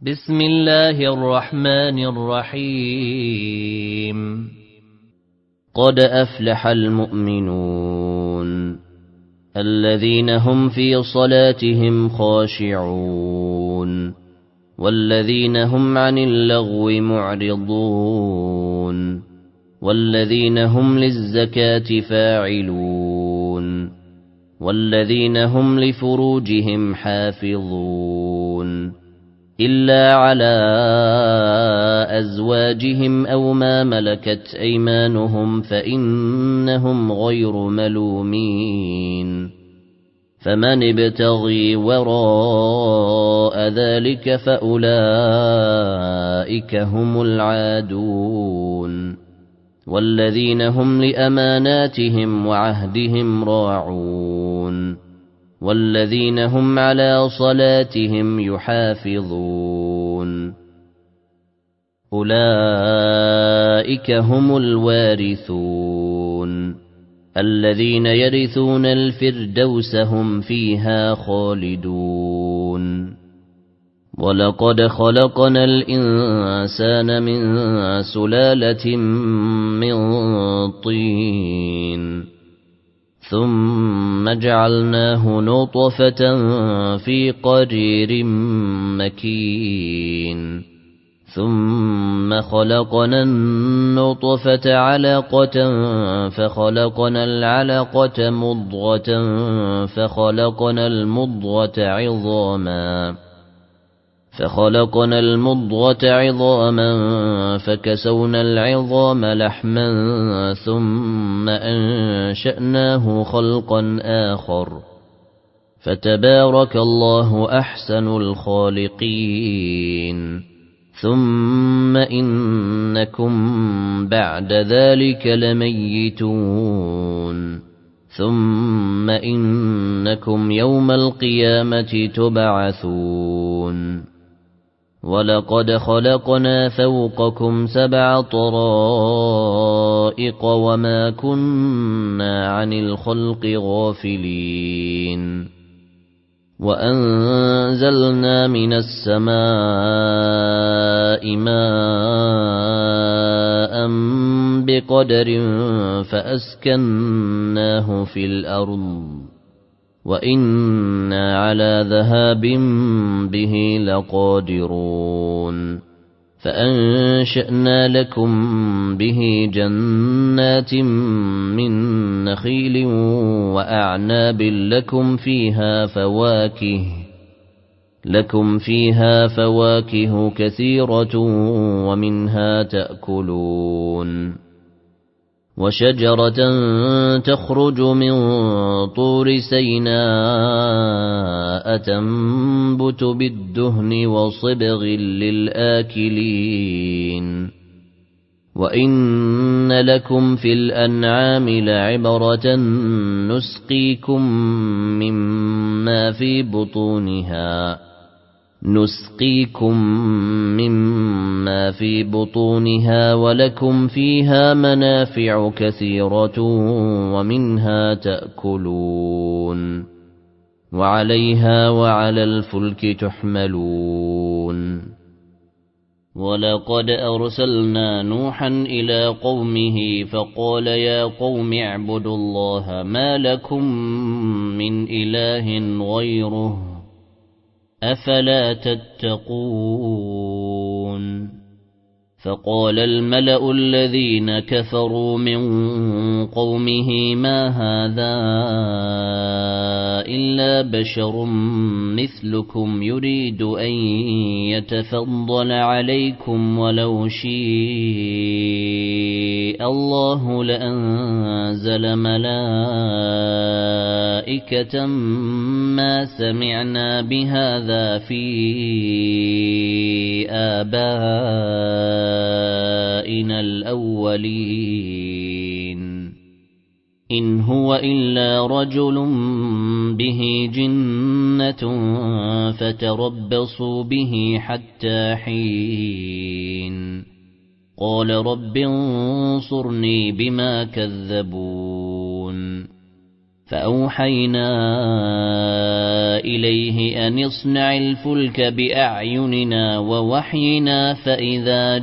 بسم الله الرحمن الرحيم قد أفلح المؤمنون الذين هم في صلاتهم خاشعون والذين هم عن اللغو معرضون والذين هم للزكاة فاعلون والذين هم لفروجهم حافظون إلا على أزواجهم أو ما ملكت أيمانهم فإنهم غير ملومين فمن ابتغي وراء ذلك فأولئك هم العادون والذين هم لأماناتهم وعهدهم راعون والذين هم على صلاتهم يحافظون أولئك هم الوارثون الذين يرثون الفردوس هم فيها خالدون ولقد خلقنا الإنسان من سلالة من طين ثم جعلناه نطفة في قرير مكين ثم خلقنا النطفة علقة فخلقنا العلقة مضغة فخلقنا المضغة عظاما فكسونا العظام لحما ثم أنشأناه خلقا آخر فتبارك الله أحسن الخالقين ثم إنكم بعد ذلك لميتون ثم إنكم يوم القيامة تبعثون ولقد خلقنا فوقكم 7 طرائق وما كنا عن الخلق غافلين وأنزلنا من السماء ماء بقدر فأسكناه في الأرض وإنا على ذهاب به لقادرون فأنشأنا لكم به جنات من نخيل وأعناب لكم فيها فواكه كثيرة ومنها تأكلون وشجرة تخرج من طور سيناء تنبت بالدهن وصبغ للآكلين وإن لكم في الأنعام لعبرة نسقيكم مما في بطونها ولكم فيها منافع كثيرة ومنها تأكلون وعليها وعلى الفلك تحملون ولقد أرسلنا نوحا إلى قومه فقال يا قوم اعبدوا الله ما لكم من إله غيره أفلا تتقون فقال الملأ الذين كفروا من قومه ما هذا إلا بشر مثلكم يريد أن يتفضل عليكم ولو شاء الله لأنزل ملائكة ما سمعنا بهذا في آبائنا الأولين إن هو إلا رجل به جنة فتربصوا به حتى حين قال رب انصرني بما كذبون فأوحينا إليه أن اصنع الفلك بأعيننا ووحينا فإذا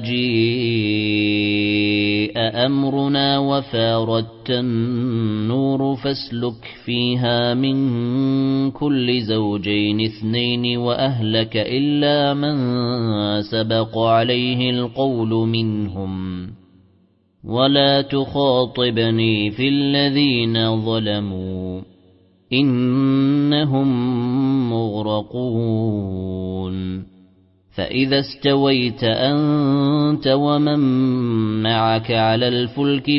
جيء أمرنا وفارت النور فاسلك فيها من كل زوجين اثنين وأهلك إلا من سبق عليه القول منهم ولا تخاطبني في الذين ظلموا إنهم مغرقون فإذا استويت أنت ومن معك على الفلك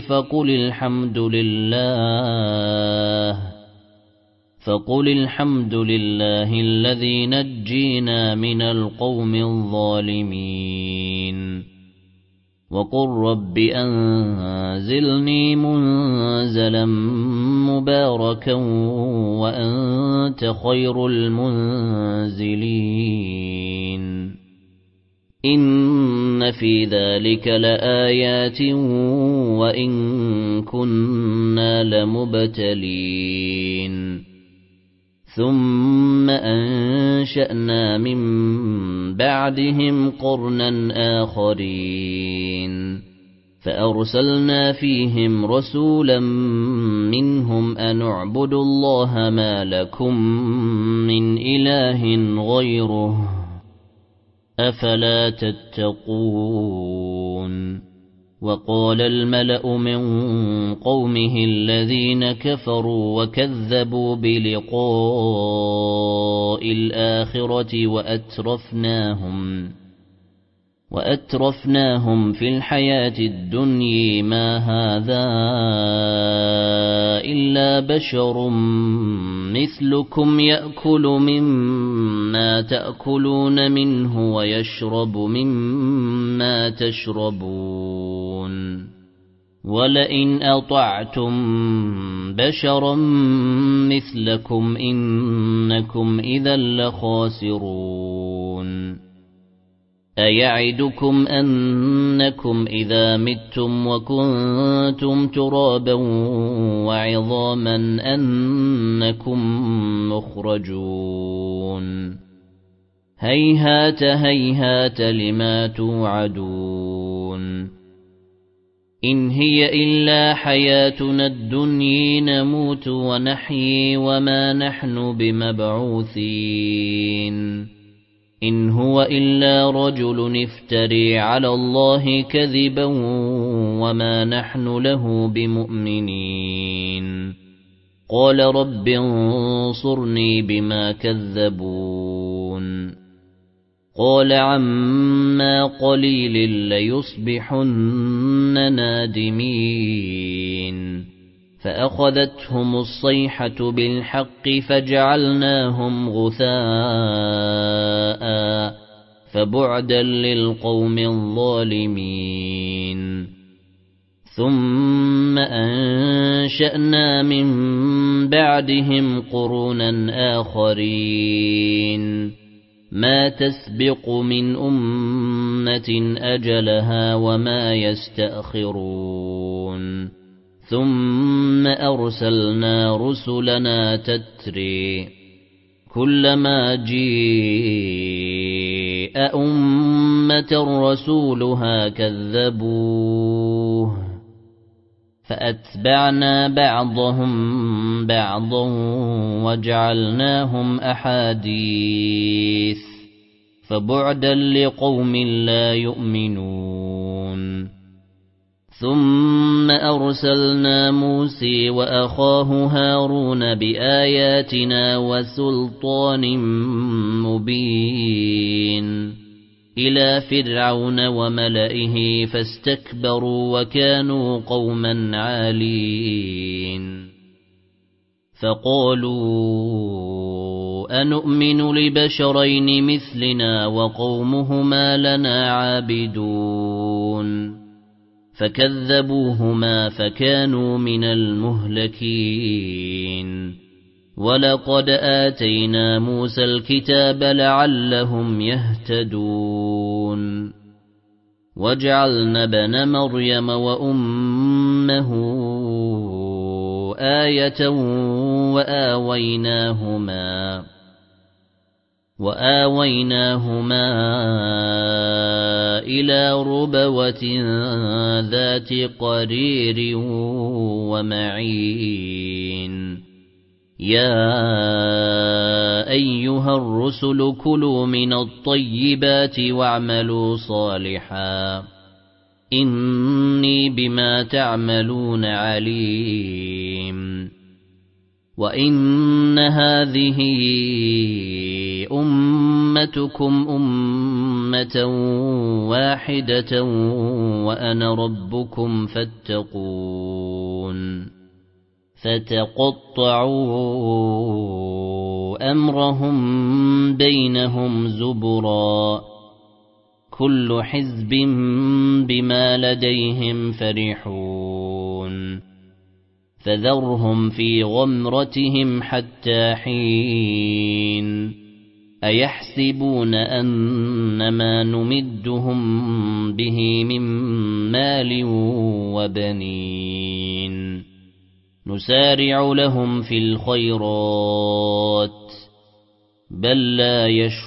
فقل الحمد لله الذي نجينا من القوم الظالمين وقل رب أنزلني منزلا مباركا وأنت خير المنزلين إن في ذلك لآيات وإن كنا لمبتلين ثم أنشأنا من بعدهم قرنا آخرين فأرسلنا فيهم رسولا منهم أن اعبدوا الله ما لكم من إله غيره أفلا تتقون وقال الملأ من قومه الذين كفروا وكذبوا بلقاء الآخرة وأترفناهم في الحياة الدنيا ما هذا إلا بشر مثلكم يأكل مما تأكلون منه ويشرب مما تشربون ولئن أطعتم بشرا مثلكم إنكم إذا لخاسرون أيعدكم أنكم إذا متم وكنتم ترابا وعظاما أنكم مخرجون هيهات هيهات لما توعدون إن هي إلا حياتنا الدنيا نموت ونحيي وما نحن بمبعوثين إن هو إلا رجل افتري على الله كذبا وما نحن له بمؤمنين قال رب انصرني بما كذبون قال عما قليل ليصبحن نادمين فأخذتهم الصيحة بالحق فجعلناهم غثاء فبعدا للقوم الظالمين ثم أنشأنا من بعدهم قرونا آخرين ما تسبق من أمة أجلها وما يستأخرون ثم أرسلنا رسلنا تتري كلما جيء أمة رسولها كذبوه فأتبعنا بعضهم بعضا وجعلناهم أحاديث فبعدا لقوم لا يؤمنون ثم أرسلنا موسى وأخاه هارون بآياتنا وسلطان مبين إلى فرعون وملئه فاستكبروا وكانوا قوما عالين فقالوا أنؤمن لبشرين مثلنا وقومهما لنا عابدون فكذبوهما فكانوا من المهلكين ولقد آتينا موسى الكتاب لعلهم يهتدون وجعلنا ابن مريم وأمه آية وآويناهما إلى ربوة ذات قرير ومعين يا أيها الرسل كلوا من الطيبات واعملوا صالحا إني بما تعملون عليم وإن هذه أمتكم أمة واحدة وأنا ربكم فاتقون فتقطعوا أمرهم بينهم زبرا كل حزب بما لديهم فرحون فذرهم في غمرتهم حتى حين أيحسبون أنما نمدهم به من مال وبنين نسارع لهم في الخيرات بل لا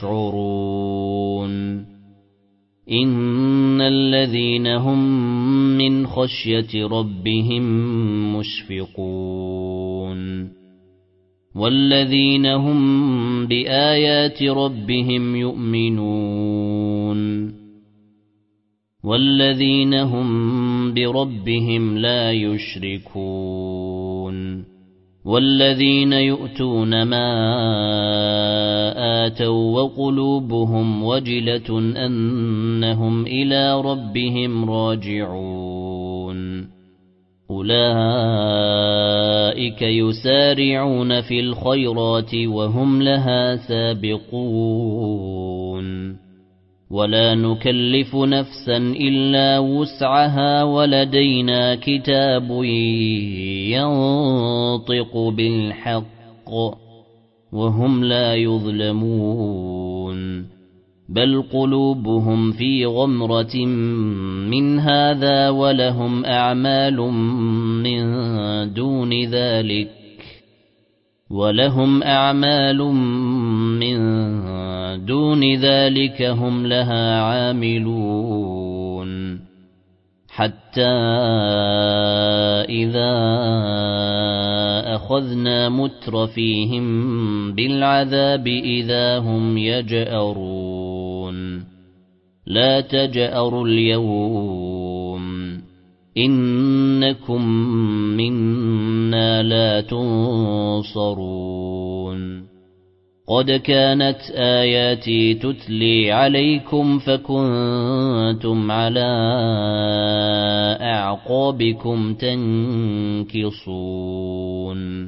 يشعرون إن الذين هم من خشية ربهم مشفقون والذين هم بآيات ربهم يؤمنون والذين هم بربهم لا يشركون والذين يؤتون ما آتوا وقلوبهم وجلة أنهم إلى ربهم راجعون أولئك يسارعون في الخيرات وهم لها سابقون ولا نكلف نفسا إلا وسعها ولدينا كتاب ينطق بالحق وهم لا يظلمون بل قلوبهم في غمرة من هذا ولهم أعمال من دون ذلك هم لها عاملون حتى إذا أخذنا مترفيهم بالعذاب إذا هم يجأرون لا تجأروا اليوم إنكم منا لا تنصرون قد كانت آياتي تتلي عليكم فكنتم على أعقابكم تنكصون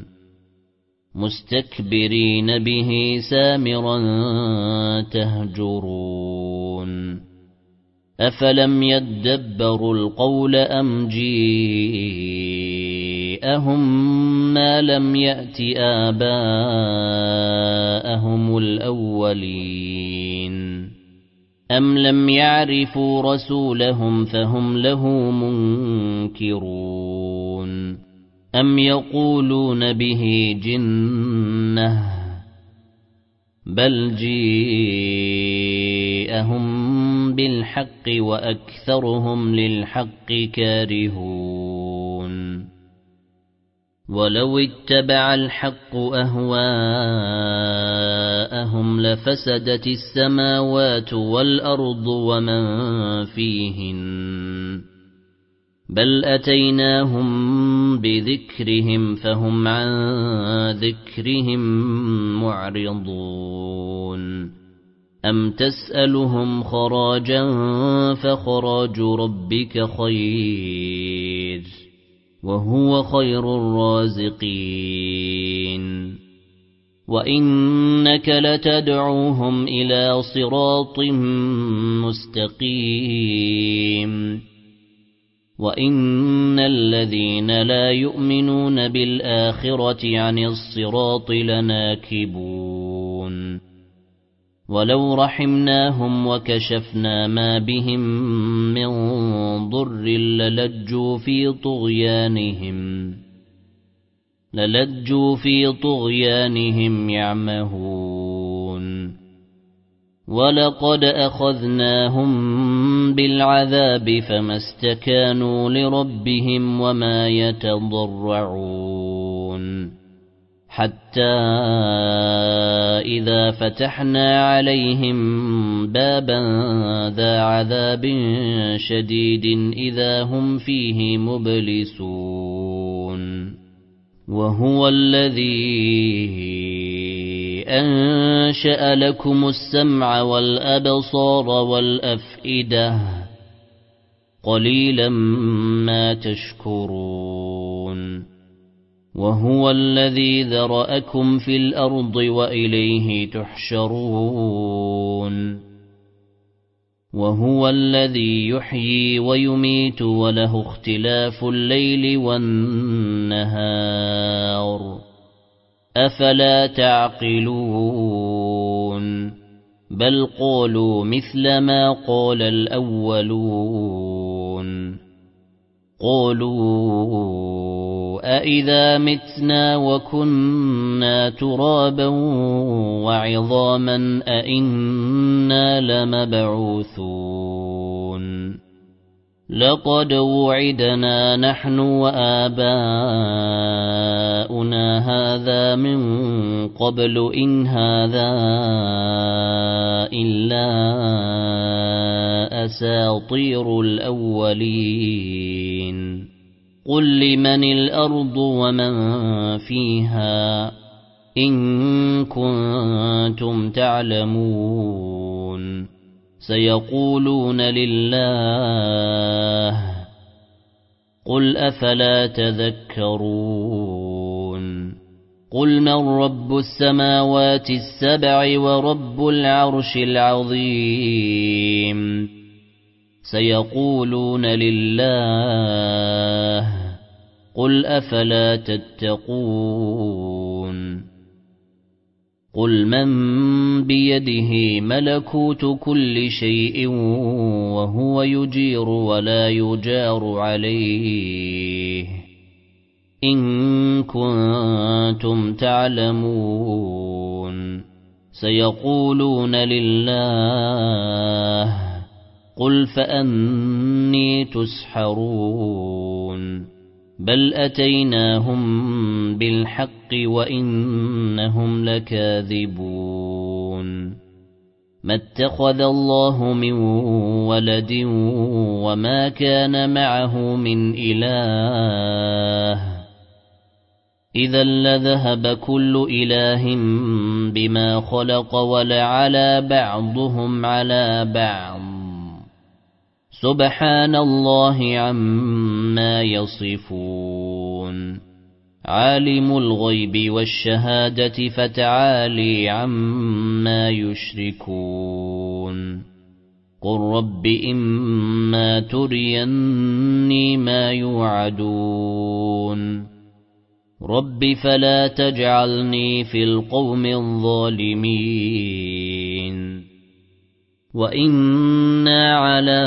مستكبرين به سامرا تهجرون أفلم يدبروا القول أم جاءهم ما لم يأت آباءهم الأولين أم لم يعرفوا رسولهم فهم له منكرون أم يقولون به جنة بل جاءهم بالحق وأكثرهم للحق كارهون ولو اتبع الحق أهواءهم لفسدت السماوات والأرض ومن فيهن بل أتيناهم بذكرهم فهم عن ذكرهم معرضون أم تسألهم خراجا فخراج ربك خير وهو خير الرازقين وإنك لتدعوهم إلى صراط مستقيم وإن الذين لا يؤمنون بالآخرة عن الصراط لناكبون ولو رحمناهم وكشفنا ما بهم من ضر للجوا في طغيانهم للجوا في طغيانهم يعمهون ولقد أخذناهم بالعذاب فما استكانوا لربهم وما يتضرعون حتى إذا فتحنا عليهم بابا ذا عذاب شديد إذا هم فيه مبلسون وهو الذي أنشأ لكم السمع والأبصار والأفئدة قليلا ما تشكرون وهو الذي ذرأكم في الأرض وإليه تحشرون وهو الذي يحيي ويميت وله اختلاف الليل والنهار أفلا تعقلون بل قالوا مثل ما قال الأولون قالوا أإذا متنا وكنا ترابا وعظاما أإنا لمبعوثون لقد وعدنا نحن وآباؤنا هذا من قبل إن هذا إلا أساطير الأولين قل لمن الأرض ومن فيها إن كنتم تعلمون سيقولون لله قل أفلا تذكرون قل من رب السماوات السبع ورب العرش العظيم سيقولون لله قل أفلا تتقون قل من بيده ملكوت كل شيء وهو يجير ولا يجار عليه إن كنتم تعلمون سيقولون لله قل فأني تسحرون بل أتيناهم بالحق وإنهم لكاذبون ما اتخذ الله من ولد وما كان معه من إله إذا لذهب كل إله بما خلق ولعلى بعضهم على بعض سبحان الله عما يصفون عالم الغيب والشهادة فتعالي عما يشركون قل رب إما تريني ما يوعدون رب فلا تجعلني في القوم الظالمين وإنا على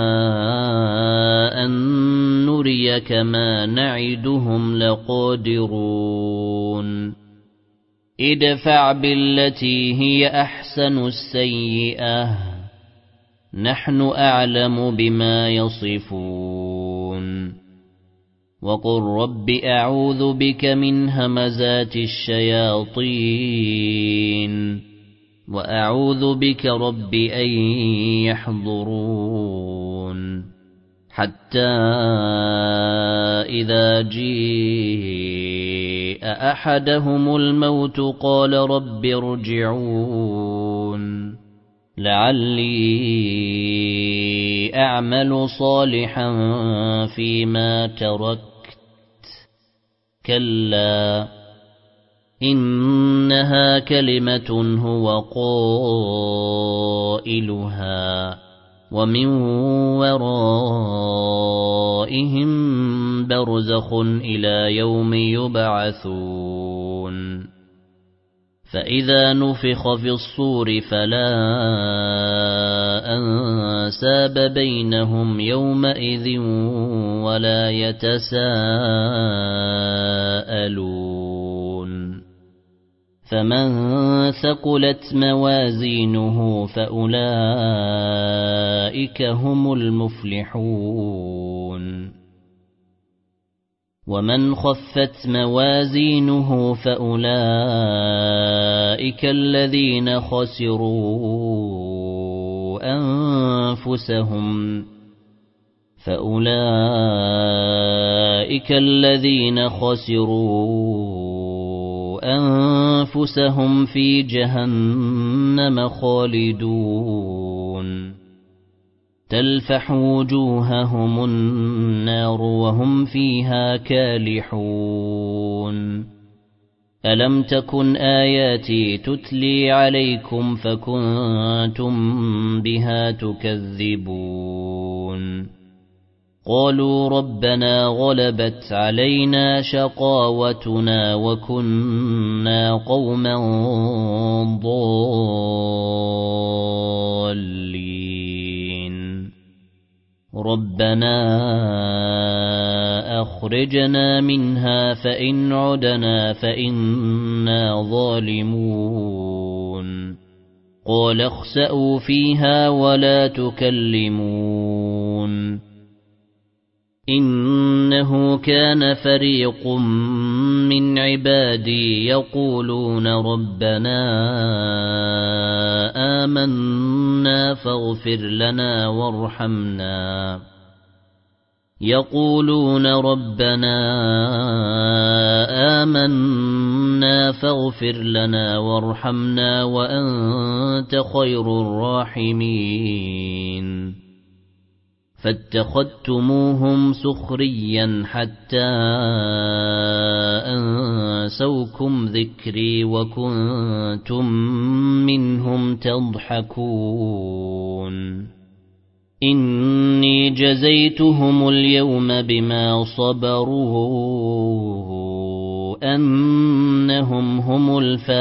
أن نريك ما نعدهم لقادرون ادفع بالتي هي أحسن السيئة نحن أعلم بما يصفون وقل رب أعوذ بك من همزات الشياطين وأعوذ بك رب أن يحضرون حتى إذا جاء أحدهم الموت قال رب ارجعون لعلي أعمل صالحا فيما تركت كلا إنها كلمة هو قائلها ومن ورائهم برزخ إلى يوم يبعثون فإذا نفخ في الصور فلا أنساب بينهم يومئذ ولا يتساءلون فمن ثقلت موازينه فأولئك هم المفلحون ومن خفت موازينه فأولئك الذين خسروا أنفسهم في جهنم خالدون تلفح وجوههم النار وهم فيها كالحون ألم تكن آياتي تتلي عليكم فكنتم بها تكذبون قالوا ربنا غلبت علينا شقاوتنا وكنا قوما ضالين ربنا أخرجنا منها فإن عدنا فإنا ظالمون قال اخسئوا فيها ولا تكلمون إنه كان فريق من عبادي يقولون ربنا آمنا فاغفر لنا وارحمنا وأنت خير الراحمين فاتخذتموهم سخريا حتى أنسوكم ذكري وكنتم منهم تضحكون إني جزيتهم اليوم بما صبروا أنهم هم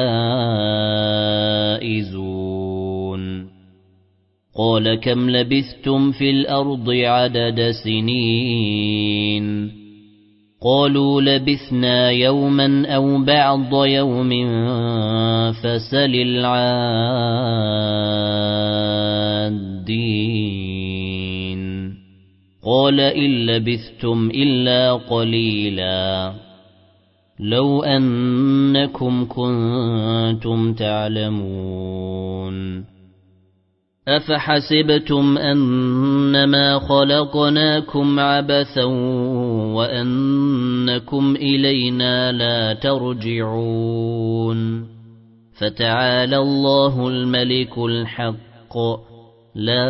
الفائزون قال كم لبثتم في الأرض عدد سنين قالوا لبثنا يوما أو بعض يوم فسل العادين قال إن لبثتم إلا قليلا لو أنكم كنتم تعلمون أفحسبتم أنما خلقناكم عبثا وأنكم إلينا لا ترجعون فتعالى الله الملك الحق لا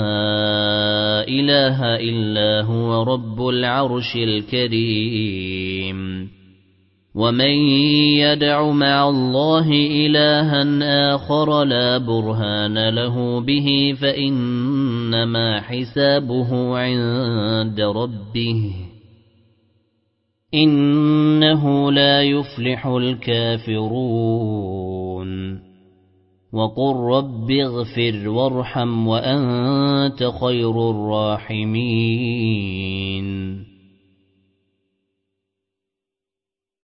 إله إلا هو رب العرش الكريم ومن يدع مع الله إلها آخر لا برهان له به فإنما حسابه عند ربه إنه لا يفلح الكافرون وقل رب اغفر وارحم وأنت خير الراحمين